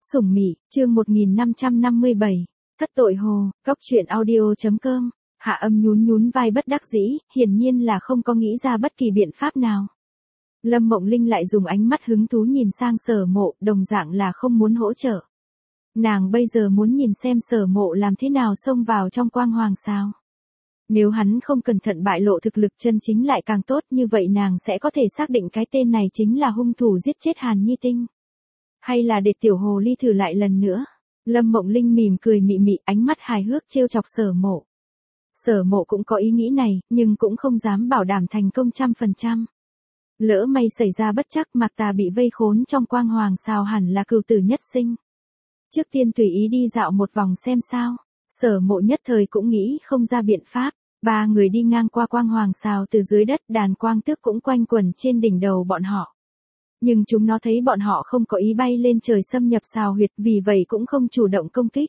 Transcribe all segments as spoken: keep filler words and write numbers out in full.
Sủng Mị, chương một nghìn năm trăm năm mươi bảy. Thất tội hồ, góc truyện audio.com. Hạ Âm nhún nhún vai bất đắc dĩ, hiển nhiên là không có nghĩ ra bất kỳ biện pháp nào. Lâm Mộng Linh lại dùng ánh mắt hứng thú nhìn sang Sở Mộ, đồng dạng là không muốn hỗ trợ. Nàng bây giờ muốn nhìn xem Sở Mộ làm thế nào xông vào trong quang hoàng sao. Nếu hắn không cẩn thận bại lộ thực lực chân chính lại càng tốt, như vậy nàng sẽ có thể xác định cái tên này chính là hung thủ giết chết Hàn Nhi Tinh. Hay là để tiểu hồ ly thử lại lần nữa. Lâm Mộng Linh mỉm cười mị mị, ánh mắt hài hước trêu chọc Sở Mộ. Sở Mộ cũng có ý nghĩ này, nhưng cũng không dám bảo đảm thành công trăm phần trăm. Lỡ may xảy ra bất trắc, Mạc Tà bị vây khốn trong quang hoàng sao hẳn là cừu tử nhất sinh. Trước tiên tùy ý đi dạo một vòng xem sao. Sở Mộ nhất thời cũng nghĩ không ra biện pháp. Ba người đi ngang qua quang hoàng sao từ dưới đất, đàn quang tước cũng quanh quẩn trên đỉnh đầu bọn họ. Nhưng chúng nó thấy bọn họ không có ý bay lên trời xâm nhập sào huyệt, vì vậy cũng không chủ động công kích.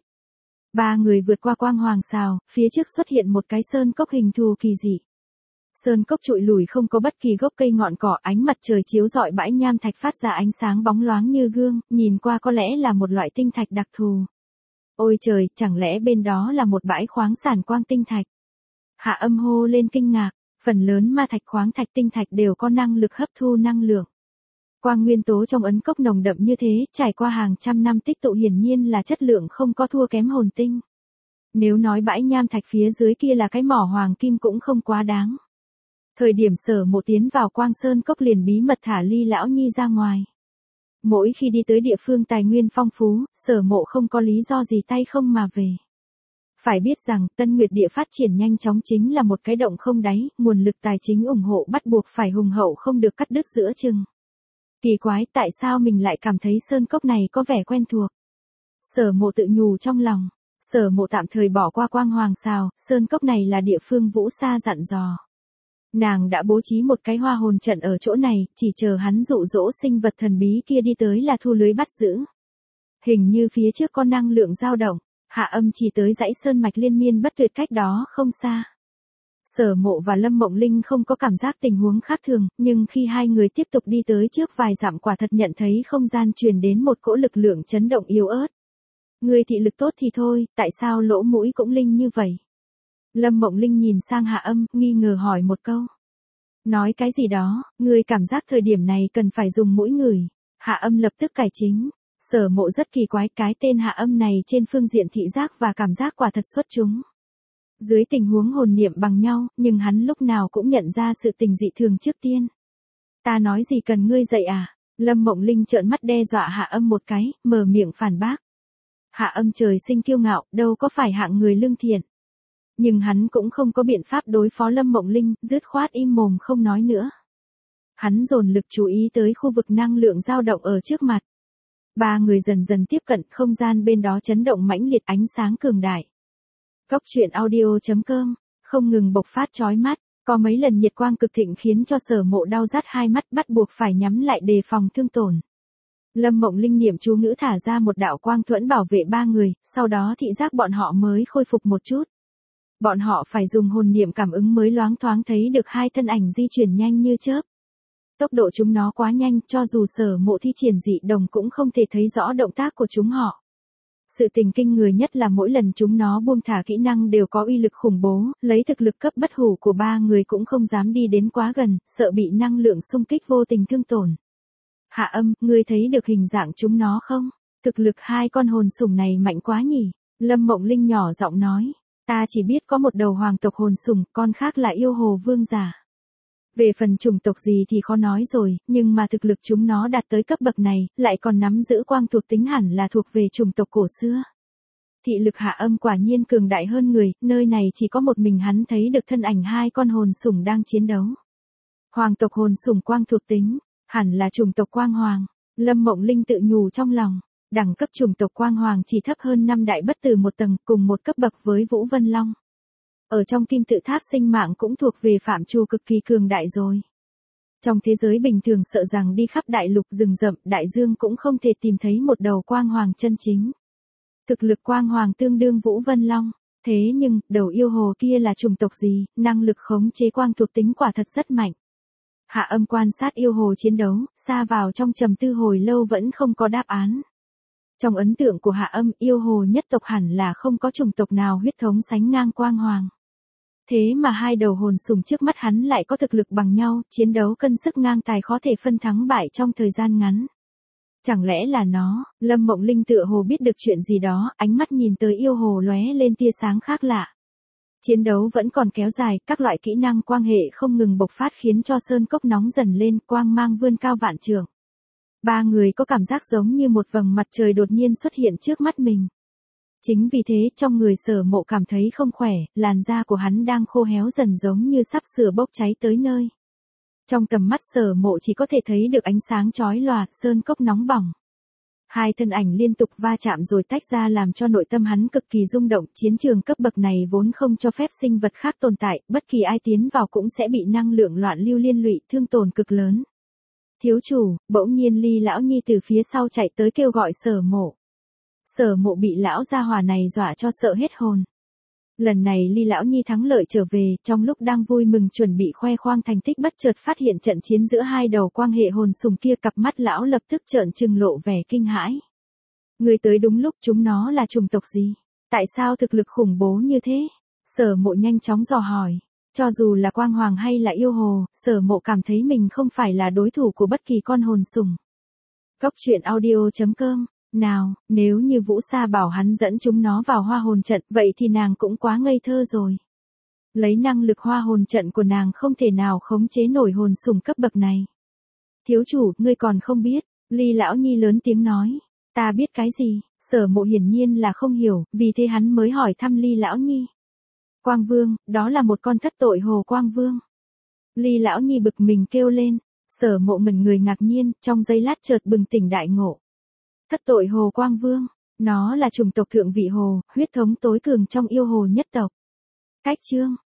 Ba người vượt qua quang hoàng sào, phía trước xuất hiện một cái sơn cốc hình thù kỳ dị. Sơn cốc trụi lùi không có bất kỳ gốc cây ngọn cỏ, ánh mặt trời chiếu rọi bãi nham thạch phát ra ánh sáng bóng loáng như gương, nhìn qua có lẽ là một loại tinh thạch đặc thù. Ôi trời, chẳng lẽ bên đó là một bãi khoáng sản quang tinh thạch? Hạ Âm hô lên kinh ngạc, phần lớn ma thạch khoáng thạch tinh thạch đều có năng lực hấp thu năng lượng. Quang nguyên tố trong ấn cốc nồng đậm như thế, trải qua hàng trăm năm tích tụ hiển nhiên là chất lượng không có thua kém hồn tinh. Nếu nói bãi nham thạch phía dưới kia là cái mỏ hoàng kim cũng không quá đáng. Thời điểm Sở Mộ tiến vào Quang Sơn cốc liền bí mật thả Ly Lão Nhi ra ngoài. Mỗi khi đi tới địa phương tài nguyên phong phú, Sở Mộ không có lý do gì tay không mà về. Phải biết rằng, Tân Nguyệt địa phát triển nhanh chóng chính là một cái động không đáy, nguồn lực tài chính ủng hộ bắt buộc phải hùng hậu không được cắt đứt giữa chừng. Kỳ quái, tại sao mình lại cảm thấy sơn cốc này có vẻ quen thuộc? Sở Mộ tự nhủ trong lòng. Sở Mộ tạm thời bỏ qua quang hoàng sào, sơn cốc này là địa phương Vũ Sa dặn dò. Nàng đã bố trí một cái hoa hồn trận ở chỗ này, chỉ chờ hắn dụ dỗ sinh vật thần bí kia đi tới là thu lưới bắt giữ. Hình như phía trước có năng lượng dao động. Hạ Âm chỉ tới dãy sơn mạch liên miên bất tuyệt cách đó không xa. Sở Mộ và Lâm Mộng Linh không có cảm giác tình huống khác thường, nhưng khi hai người tiếp tục đi tới trước vài dặm quả thật nhận thấy không gian truyền đến một cỗ lực lượng chấn động yếu ớt. Người thị lực tốt thì thôi, tại sao lỗ mũi cũng linh như vậy? Lâm Mộng Linh nhìn sang Hạ Âm, nghi ngờ hỏi một câu. Nói cái gì đó, người cảm giác thời điểm này cần phải dùng mũi ngửi. Hạ Âm lập tức cải chính. Sở Mộ rất kỳ quái, cái tên Hạ Âm này trên phương diện thị giác và cảm giác quả thật xuất chúng. Dưới tình huống hồn niệm bằng nhau, nhưng hắn lúc nào cũng nhận ra sự tình dị thường trước tiên. Ta nói gì cần ngươi dạy à? Lâm Mộng Linh trợn mắt đe dọa Hạ Âm một cái, mở miệng phản bác. Hạ Âm trời sinh kiêu ngạo, đâu có phải hạng người lương thiện. Nhưng hắn cũng không có biện pháp đối phó Lâm Mộng Linh, dứt khoát im mồm không nói nữa. Hắn dồn lực chú ý tới khu vực năng lượng dao động ở trước mặt. Ba người dần dần tiếp cận, không gian bên đó chấn động mãnh liệt, ánh sáng cường đại. Góc truyện audio.com, không ngừng bộc phát chói mắt, có mấy lần nhiệt quang cực thịnh khiến cho Sở Mộ đau rát hai mắt, bắt buộc phải nhắm lại đề phòng thương tổn. Lâm Mộng Linh niệm chú ngữ thả ra một đạo quang thuẫn bảo vệ ba người, sau đó thị giác bọn họ mới khôi phục một chút. Bọn họ phải dùng hồn niệm cảm ứng mới loáng thoáng thấy được hai thân ảnh di chuyển nhanh như chớp. Tốc độ chúng nó quá nhanh, cho dù Sở Mộ thi triển dị đồng cũng không thể thấy rõ động tác của chúng họ. Sự tình kinh người nhất là mỗi lần chúng nó buông thả kỹ năng đều có uy lực khủng bố, lấy thực lực cấp bất hủ của ba người cũng không dám đi đến quá gần, sợ bị năng lượng xung kích vô tình thương tổn. Hạ Âm, ngươi thấy được hình dạng chúng nó không? Thực lực hai con hồn sủng này mạnh quá nhỉ? Lâm Mộng Linh nhỏ giọng nói. Ta chỉ biết có một đầu hoàng tộc hồn sủng, con khác là yêu hồ vương giả. Về phần chủng tộc gì thì khó nói rồi, nhưng mà thực lực chúng nó đạt tới cấp bậc này, lại còn nắm giữ quang thuộc tính hẳn là thuộc về chủng tộc cổ xưa. Thị lực Hạ Âm quả nhiên cường đại hơn người, nơi này chỉ có một mình hắn thấy được thân ảnh hai con hồn sủng đang chiến đấu. Hoàng tộc hồn sủng quang thuộc tính, hẳn là chủng tộc quang hoàng. Lâm Mộng Linh tự nhủ trong lòng, đẳng cấp chủng tộc quang hoàng chỉ thấp hơn năm đại bất tử một tầng, cùng một cấp bậc với Vũ Vân Long. Ở trong kim tự tháp sinh mạng cũng thuộc về phạm trù cực kỳ cường đại rồi. Trong thế giới bình thường sợ rằng đi khắp đại lục rừng rậm, đại dương cũng không thể tìm thấy một đầu quang hoàng chân chính. Thực lực quang hoàng tương đương Vũ Vân Long, thế nhưng, đầu yêu hồ kia là chủng tộc gì, năng lực khống chế quang thuộc tính quả thật rất mạnh. Hạ Âm quan sát yêu hồ chiến đấu, xa vào trong trầm tư hồi lâu vẫn không có đáp án. Trong ấn tượng của Hạ Âm, yêu hồ nhất tộc hẳn là không có chủng tộc nào huyết thống sánh ngang Quang Hoàng. Thế mà hai đầu hồn sùng trước mắt hắn lại có thực lực bằng nhau, chiến đấu cân sức ngang tài khó thể phân thắng bại trong thời gian ngắn. Chẳng lẽ là nó? Lâm Mộng Linh tựa hồ biết được chuyện gì đó, ánh mắt nhìn tới yêu hồ lóe lên tia sáng khác lạ. Chiến đấu vẫn còn kéo dài, các loại kỹ năng quang hệ không ngừng bộc phát khiến cho sơn cốc nóng dần lên, quang mang vươn cao vạn trượng. Ba người có cảm giác giống như một vầng mặt trời đột nhiên xuất hiện trước mắt mình. Chính vì thế trong người Sở Mộ cảm thấy không khỏe, làn da của hắn đang khô héo dần giống như sắp sửa bốc cháy tới nơi. Trong tầm mắt Sở Mộ chỉ có thể thấy được ánh sáng chói lòa, sơn cốc nóng bỏng. Hai thân ảnh liên tục va chạm rồi tách ra làm cho nội tâm hắn cực kỳ rung động, chiến trường cấp bậc này vốn không cho phép sinh vật khác tồn tại, bất kỳ ai tiến vào cũng sẽ bị năng lượng loạn lưu liên lụy, thương tổn cực lớn. Thiếu chủ, bỗng nhiên Ly lão nhi từ phía sau chạy tới kêu gọi Sở Mộ. Sở Mộ bị lão gia hỏa này dọa cho sợ hết hồn. Lần này Ly lão nhi thắng lợi trở về, trong lúc đang vui mừng chuẩn bị khoe khoang thành tích bất chợt phát hiện trận chiến giữa hai đầu quang hệ hồn sùng kia, cặp mắt lão lập tức trợn trừng lộ vẻ kinh hãi. Người tới đúng lúc, chúng nó là chủng tộc gì? Tại sao thực lực khủng bố như thế? Sở Mộ nhanh chóng dò hỏi. Cho dù là Quang Hoàng hay là yêu hồ, Sở Mộ cảm thấy mình không phải là đối thủ của bất kỳ con hồn sùng. Cốc truyện audio chấm com. Nào, nếu như Vũ Sa bảo hắn dẫn chúng nó vào hoa hồn trận, vậy thì nàng cũng quá ngây thơ rồi. Lấy năng lực hoa hồn trận của nàng không thể nào khống chế nổi hồn sùng cấp bậc này. Thiếu chủ, ngươi còn không biết, Ly lão nhi lớn tiếng nói. Ta biết cái gì? Sở Mộ hiển nhiên là không hiểu, vì thế hắn mới hỏi thăm Ly lão nhi. Quang Vương, đó là một con thất tội hồ Quang Vương. Ly lão nhi bực mình kêu lên. Sở Mộ ngẩn người ngạc nhiên, trong giây lát chợt bừng tỉnh đại ngộ. Thất tội hồ Quang Vương, nó là chủng tộc thượng vị hồ, huyết thống tối cường trong yêu hồ nhất tộc. Cách chương